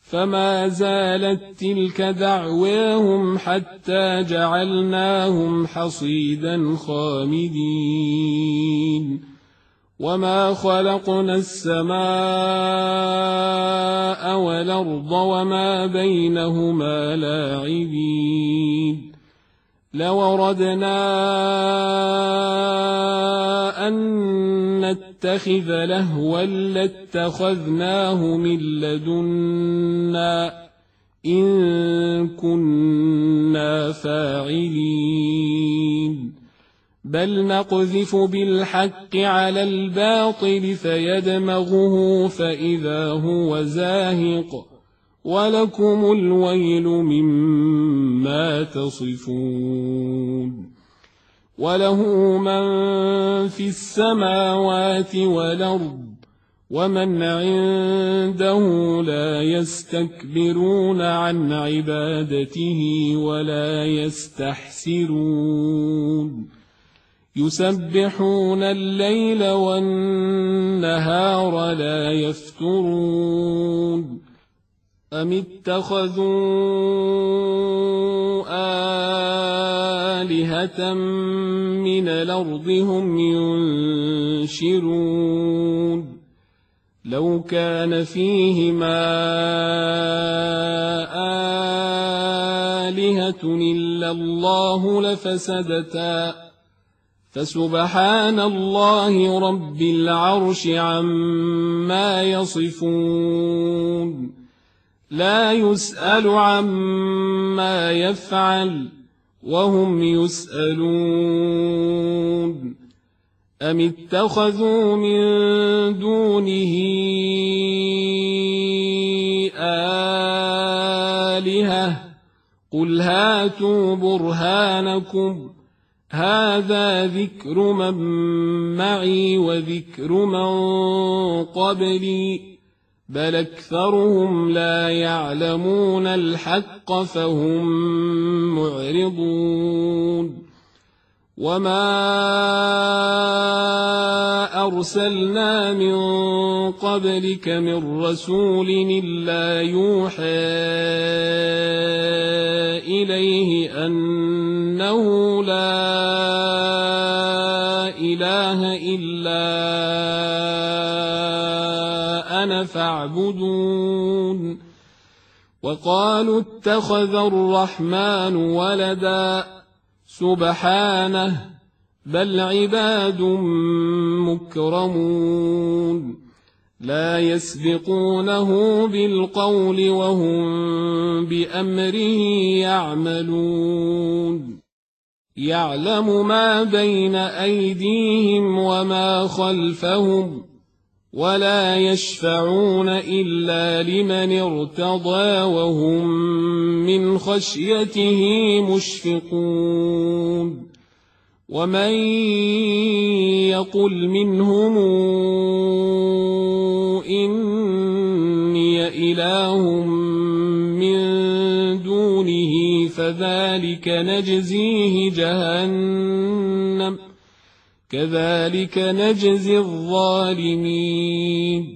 فما زالت تلك دعواهم حتى جعلناهم حصيدا خامدين وما خلقنا السماء والأرض وما بينهما لاعبين لو أردنا أن نتخذ لهوا لاتخذناه من لدنا إن كنا فاعلين بل نقذف بالحق على الباطل فيدمغه فإذا هو زاهق ولكم الويل مما تصفون وله من في السماوات والأرض ومن عنده لا يستكبرون عن عبادته ولا يستحسرون يسبحون الليل والنهار لا يفترون أم اتخذوا آلهة من الأرض هم ينشرون لو كان فيهما آلهة إلا الله لفسدتا فسبحان الله رب العرش عما يصفون لا يسأل عما يفعل وهم يسألون أم اتخذوا من دونه آلهة قل هاتوا برهانكم هذا ذكر من معي وذكر من قبلي بل أكثرهم لا يعلمون الحق فهم معرضون وما أرسلنا من قبلك من رسول إلا يوحى إليه أنه لا إله إلا أنا فاعبدون وقالوا اتخذ الرحمن ولدا سبحانه بل عباد مكرمون لا يسبقونه بالقول وهم بأمره يعملون يعلم ما بين أيديهم وما خلفهم ولا يشفعون إلا لمن ارتضى وهم من خشيته مشفقون ومن يقل منهم إني إله من دونه فذلك نجزيه جهنم كذلك نجزي الظالمين